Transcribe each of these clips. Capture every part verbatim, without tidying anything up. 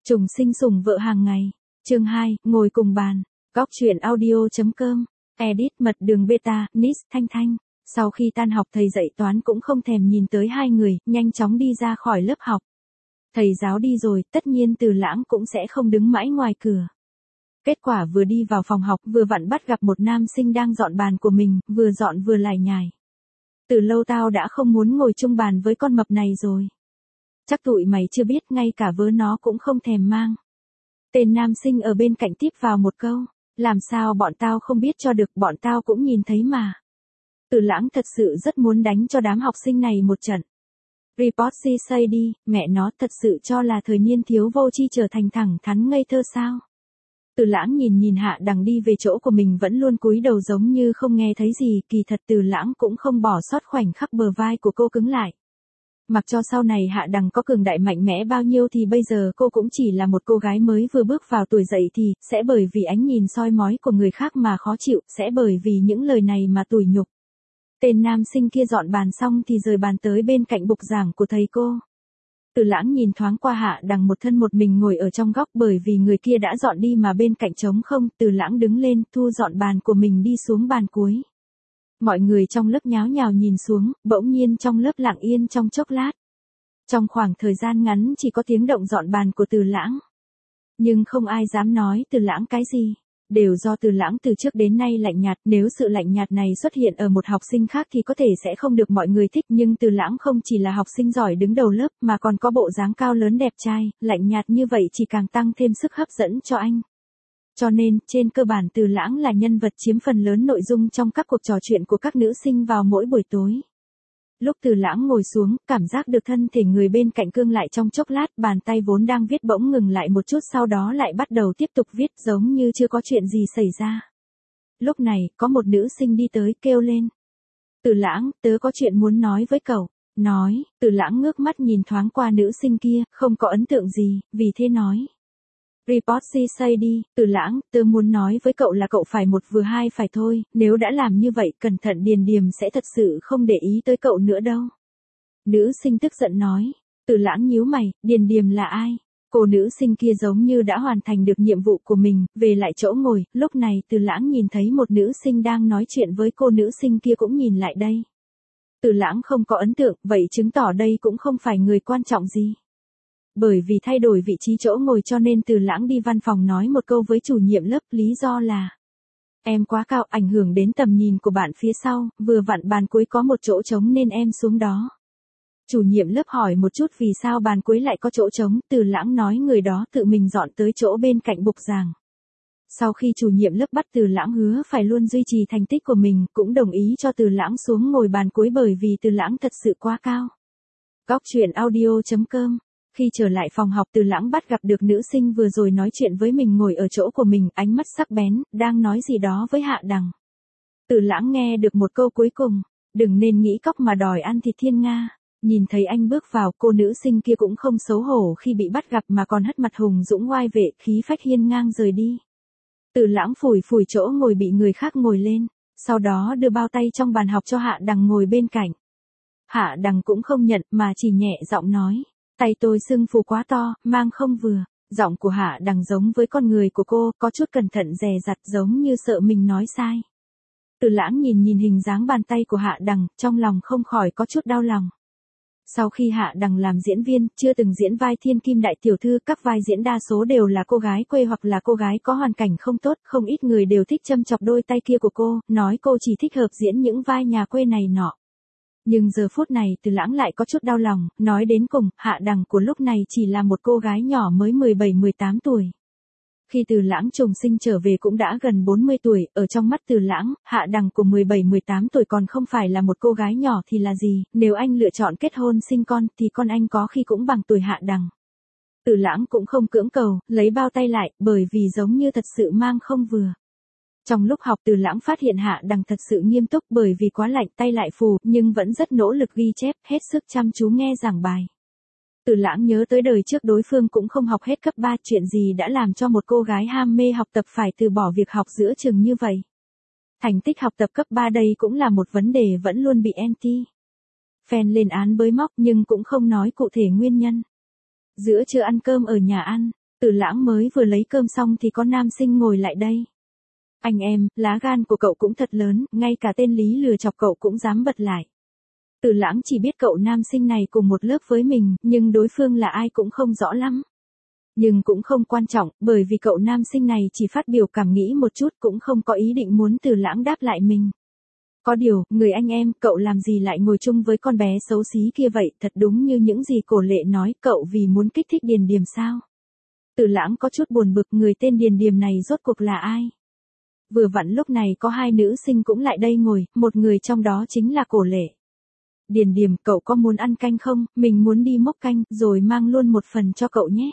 Trùng sinh sủng vợ hàng ngày. Chương hai, ngồi cùng bàn. Góc truyện audio.com. Edit mật đường beta, Nis, Thanh Thanh. Sau khi tan học thầy dạy toán cũng không thèm nhìn tới hai người, nhanh chóng đi ra khỏi lớp học. Thầy giáo đi rồi, tất nhiên Từ Lãng cũng sẽ không đứng mãi ngoài cửa. Kết quả vừa đi vào phòng học vừa vặn bắt gặp một nam sinh đang dọn bàn của mình, vừa dọn vừa lải nhải. Từ lâu tao đã không muốn ngồi chung bàn với con mập này rồi. Chắc tụi mày chưa biết, ngay cả vớ nó cũng không thèm mang. Tên nam sinh ở bên cạnh tiếp vào một câu. Làm sao bọn tao không biết cho được, bọn tao cũng nhìn thấy mà. Từ Lãng thật sự rất muốn đánh cho đám học sinh này một trận. Report si say đi, mẹ nó thật sự cho là thời niên thiếu vô tri trở thành thẳng thắn ngây thơ sao. Từ Lãng nhìn nhìn Hạ Đằng đi về chỗ của mình vẫn luôn cúi đầu giống như không nghe thấy gì, kỳ thật Từ Lãng cũng không bỏ sót khoảnh khắc bờ vai của cô cứng lại. Mặc cho sau này Hạ Đằng có cường đại mạnh mẽ bao nhiêu thì bây giờ cô cũng chỉ là một cô gái mới vừa bước vào tuổi dậy thì, sẽ bởi vì ánh nhìn soi mói của người khác mà khó chịu, sẽ bởi vì những lời này mà tủi nhục. Tên nam sinh kia dọn bàn xong thì rời bàn tới bên cạnh bục giảng của thầy cô. Từ Lãng nhìn thoáng qua Hạ Đằng một thân một mình ngồi ở trong góc, bởi vì người kia đã dọn đi mà bên cạnh trống không. Từ Lãng đứng lên, thu dọn bàn của mình đi xuống bàn cuối. Mọi người trong lớp nháo nhào nhìn xuống, bỗng nhiên trong lớp lặng yên trong chốc lát. Trong khoảng thời gian ngắn chỉ có tiếng động dọn bàn của Từ Lãng. Nhưng không ai dám nói Từ Lãng cái gì. Đều do Từ Lãng từ trước đến nay lạnh nhạt, nếu sự lạnh nhạt này xuất hiện ở một học sinh khác thì có thể sẽ không được mọi người thích, nhưng Từ Lãng không chỉ là học sinh giỏi đứng đầu lớp mà còn có bộ dáng cao lớn đẹp trai, lạnh nhạt như vậy chỉ càng tăng thêm sức hấp dẫn cho anh. Cho nên, trên cơ bản Từ Lãng là nhân vật chiếm phần lớn nội dung trong các cuộc trò chuyện của các nữ sinh vào mỗi buổi tối. Lúc Từ Lãng ngồi xuống, cảm giác được thân thể người bên cạnh cương lại trong chốc lát, bàn tay vốn đang viết bỗng ngừng lại một chút, sau đó lại bắt đầu tiếp tục viết giống như chưa có chuyện gì xảy ra. Lúc này, có một nữ sinh đi tới kêu lên. Từ Lãng, tớ có chuyện muốn nói với cậu. Nói, Từ Lãng ngước mắt nhìn thoáng qua nữ sinh kia, không có ấn tượng gì, vì thế nói. Report si say đi, Từ Lãng, tớ muốn nói với cậu là cậu phải một vừa hai phải thôi, nếu đã làm như vậy cẩn thận Điền Điềm sẽ thật sự không để ý tới cậu nữa đâu. Nữ sinh tức giận nói. Từ Lãng nhíu mày, Điền Điềm là ai? Cô nữ sinh kia giống như đã hoàn thành được nhiệm vụ của mình, về lại chỗ ngồi, lúc này Từ Lãng nhìn thấy một nữ sinh đang nói chuyện với cô nữ sinh kia cũng nhìn lại đây. Từ Lãng không có ấn tượng, vậy chứng tỏ đây cũng không phải người quan trọng gì. Bởi vì thay đổi vị trí chỗ ngồi cho nên Từ Lãng đi văn phòng nói một câu với chủ nhiệm lớp, lý do là em quá cao ảnh hưởng đến tầm nhìn của bạn phía sau, vừa vặn bàn cuối có một chỗ trống nên em xuống đó. Chủ nhiệm lớp hỏi một chút vì sao bàn cuối lại có chỗ trống, Từ Lãng nói người đó tự mình dọn tới chỗ bên cạnh bục giảng. Sau khi chủ nhiệm lớp bắt Từ Lãng hứa phải luôn duy trì thành tích của mình, cũng đồng ý cho Từ Lãng xuống ngồi bàn cuối bởi vì Từ Lãng thật sự quá cao. Góc truyện audio.com. Khi trở lại phòng học, Từ Lãng bắt gặp được nữ sinh vừa rồi nói chuyện với mình ngồi ở chỗ của mình, ánh mắt sắc bén, đang nói gì đó với Hạ Đằng. Từ Lãng nghe được một câu cuối cùng, đừng nên nghĩ cóc mà đòi ăn thịt thiên nga. Nhìn thấy anh bước vào, cô nữ sinh kia cũng không xấu hổ khi bị bắt gặp mà còn hất mặt hùng dũng oai vệ, khí phách hiên ngang rời đi. Từ Lãng phủi phủi chỗ ngồi bị người khác ngồi lên, sau đó đưa bao tay trong bàn học cho Hạ Đằng ngồi bên cạnh. Hạ Đằng cũng không nhận mà chỉ nhẹ giọng nói. Tay tôi sưng phù quá to, mang không vừa. Giọng của Hạ Đằng giống với con người của cô, có chút cẩn thận dè dặt giống như sợ mình nói sai. Từ Lãng nhìn nhìn hình dáng bàn tay của Hạ Đằng, trong lòng không khỏi có chút đau lòng. Sau khi Hạ Đằng làm diễn viên, chưa từng diễn vai thiên kim đại tiểu thư, các vai diễn đa số đều là cô gái quê hoặc là cô gái có hoàn cảnh không tốt, không ít người đều thích châm chọc đôi tay kia của cô, nói cô chỉ thích hợp diễn những vai nhà quê này nọ. Nhưng giờ phút này Từ Lãng lại có chút đau lòng, nói đến cùng, Hạ Đằng của lúc này chỉ là một cô gái nhỏ mới mười bảy mười tám tuổi. Khi Từ Lãng trùng sinh trở về cũng đã gần bốn mươi tuổi, ở trong mắt Từ Lãng, Hạ Đằng của mười bảy mười tám tuổi còn không phải là một cô gái nhỏ thì là gì, nếu anh lựa chọn kết hôn sinh con thì con anh có khi cũng bằng tuổi Hạ Đằng. Từ Lãng cũng không cưỡng cầu, lấy bao tay lại, bởi vì giống như thật sự mang không vừa. Trong lúc học Từ Lãng phát hiện Hạ Đằng thật sự nghiêm túc bởi vì quá lạnh tay lại phù, nhưng vẫn rất nỗ lực ghi chép, hết sức chăm chú nghe giảng bài. Từ Lãng nhớ tới đời trước đối phương cũng không học hết cấp ba, chuyện gì đã làm cho một cô gái ham mê học tập phải từ bỏ việc học giữa chừng như vậy. Thành tích học tập cấp ba đây cũng là một vấn đề vẫn luôn bị anti fan lên án bới móc nhưng cũng không nói cụ thể nguyên nhân. Giữa trưa ăn cơm ở nhà ăn, Từ Lãng mới vừa lấy cơm xong thì có nam sinh ngồi lại đây. Anh em, lá gan của cậu cũng thật lớn, ngay cả tên Lý lừa chọc cậu cũng dám bật lại. Từ Lãng chỉ biết cậu nam sinh này cùng một lớp với mình, nhưng đối phương là ai cũng không rõ lắm. Nhưng cũng không quan trọng, bởi vì cậu nam sinh này chỉ phát biểu cảm nghĩ một chút cũng không có ý định muốn Từ Lãng đáp lại mình. Có điều, người anh em, cậu làm gì lại ngồi chung với con bé xấu xí kia vậy, thật đúng như những gì Cổ Lệ nói, cậu vì muốn kích thích Điền Điềm sao? Từ Lãng có chút buồn bực, người tên Điền Điềm này rốt cuộc là ai? Vừa vặn lúc này có hai nữ sinh cũng lại đây ngồi, một người trong đó chính là Cổ Lệ. Điền Điềm, cậu có muốn ăn canh không, mình muốn đi mốc canh, rồi mang luôn một phần cho cậu nhé.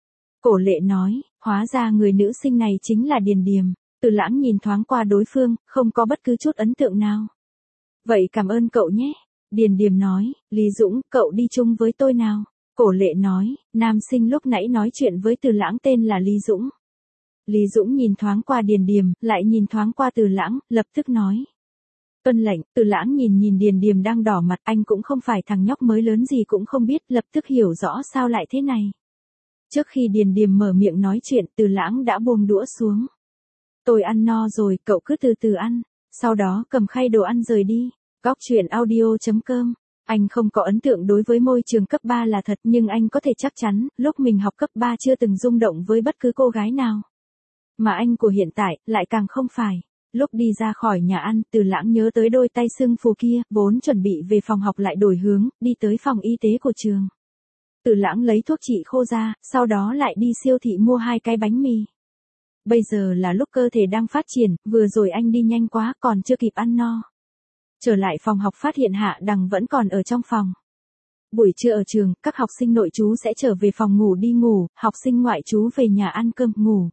Cổ Lệ nói, hóa ra người nữ sinh này chính là Điền Điềm. Từ Lãng nhìn thoáng qua đối phương, không có bất cứ chút ấn tượng nào. Vậy cảm ơn cậu nhé. Điền Điềm nói, Lý Dũng, cậu đi chung với tôi nào. Cổ Lệ nói, nam sinh lúc nãy nói chuyện với Từ Lãng tên là Lý Dũng. Lý Dũng nhìn thoáng qua Điền Điềm, lại nhìn thoáng qua Từ Lãng, lập tức nói. Tuân lệnh. Từ Lãng nhìn nhìn Điền Điềm đang đỏ mặt, anh cũng không phải thằng nhóc mới lớn gì cũng không biết, lập tức hiểu rõ sao lại thế này. Trước khi Điền Điềm mở miệng nói chuyện, Từ Lãng đã buông đũa xuống. Tôi ăn no rồi, cậu cứ từ từ ăn. Sau đó cầm khay đồ ăn rời đi. Góc truyện audio chấm com. Anh không có ấn tượng đối với môi trường cấp ba là thật, nhưng anh có thể chắc chắn, lúc mình học cấp ba chưa từng rung động với bất cứ cô gái nào. Mà anh của hiện tại, lại càng không phải. Lúc đi ra khỏi nhà ăn, Từ Lãng nhớ tới đôi tay sưng phù kia, vốn chuẩn bị về phòng học lại đổi hướng, đi tới phòng y tế của trường. Từ Lãng lấy thuốc trị khô ra, sau đó lại đi siêu thị mua hai cái bánh mì. Bây giờ là lúc cơ thể đang phát triển, vừa rồi anh đi nhanh quá còn chưa kịp ăn no. Trở lại phòng học phát hiện Hạ Đằng vẫn còn ở trong phòng. Buổi trưa ở trường, các học sinh nội trú sẽ trở về phòng ngủ đi ngủ, học sinh ngoại trú về nhà ăn cơm ngủ.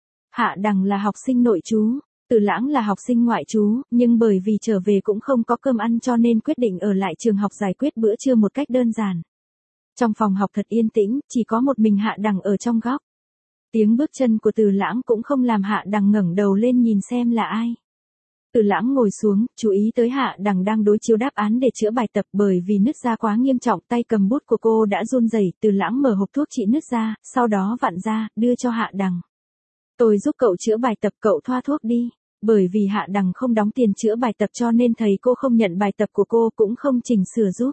Hạ Đằng là học sinh nội trú, Từ Lãng là học sinh ngoại trú, nhưng bởi vì trở về cũng không có cơm ăn cho nên quyết định ở lại trường học giải quyết bữa trưa một cách đơn giản. Trong phòng học thật yên tĩnh, chỉ có một mình Hạ Đằng ở trong góc. Tiếng bước chân của Từ Lãng cũng không làm Hạ Đằng ngẩng đầu lên nhìn xem là ai. Từ Lãng ngồi xuống, chú ý tới Hạ Đằng đang đối chiếu đáp án để chữa bài tập, bởi vì nứt da quá nghiêm trọng, tay cầm bút của cô đã run rẩy. Từ Lãng mở hộp thuốc trị nứt da, sau đó vặn ra, đưa cho Hạ Đằng. Tôi giúp cậu chữa bài tập, cậu thoa thuốc đi. Bởi vì Hạ Đằng không đóng tiền chữa bài tập cho nên thầy cô không nhận bài tập của cô, cũng không chỉnh sửa giúp.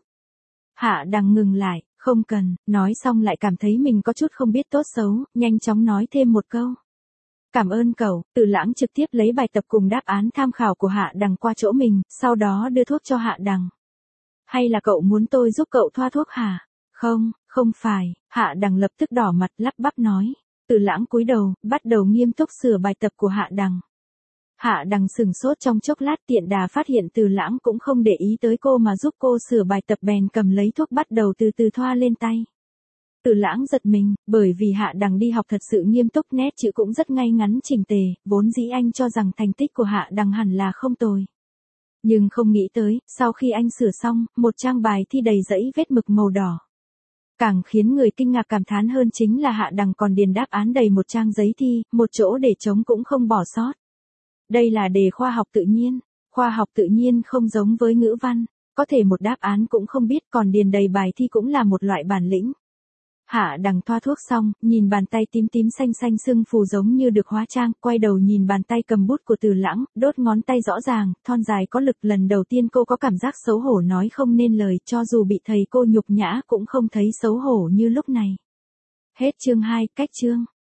Hạ Đằng ngừng lại, không cần, nói xong lại cảm thấy mình có chút không biết tốt xấu, nhanh chóng nói thêm một câu. Cảm ơn cậu. Từ Lãng trực tiếp lấy bài tập cùng đáp án tham khảo của Hạ Đằng qua chỗ mình, sau đó đưa thuốc cho Hạ Đằng. Hay là cậu muốn tôi giúp cậu thoa thuốc hả? Không, không phải. Hạ Đằng lập tức đỏ mặt lắp bắp nói. Từ Lãng cúi đầu, bắt đầu nghiêm túc sửa bài tập của Hạ Đằng. Hạ Đằng sừng sốt trong chốc lát, tiện đà phát hiện Từ Lãng cũng không để ý tới cô mà giúp cô sửa bài tập, bèn cầm lấy thuốc bắt đầu từ từ thoa lên tay. Từ Lãng giật mình, bởi vì Hạ Đằng đi học thật sự nghiêm túc, nét chữ cũng rất ngay ngắn chỉnh tề, vốn dĩ anh cho rằng thành tích của Hạ Đằng hẳn là không tồi. Nhưng không nghĩ tới, sau khi anh sửa xong, một trang bài thi đầy dãy vết mực màu đỏ. Càng khiến người kinh ngạc cảm thán hơn chính là Hạ Đằng còn điền đáp án đầy một trang giấy thi, một chỗ để trống cũng không bỏ sót. Đây là đề khoa học tự nhiên. Khoa học tự nhiên không giống với ngữ văn, có thể một đáp án cũng không biết, còn điền đầy bài thi cũng là một loại bản lĩnh. Hạ Đằng thoa thuốc xong, nhìn bàn tay tím tím xanh xanh sưng phù giống như được hóa trang, quay đầu nhìn bàn tay cầm bút của Từ Lãng, đốt ngón tay rõ ràng, thon dài có lực. Lần đầu tiên cô có cảm giác xấu hổ nói không nên lời, cho dù bị thầy cô nhục nhã cũng không thấy xấu hổ như lúc này. Hết chương hai, cách chương.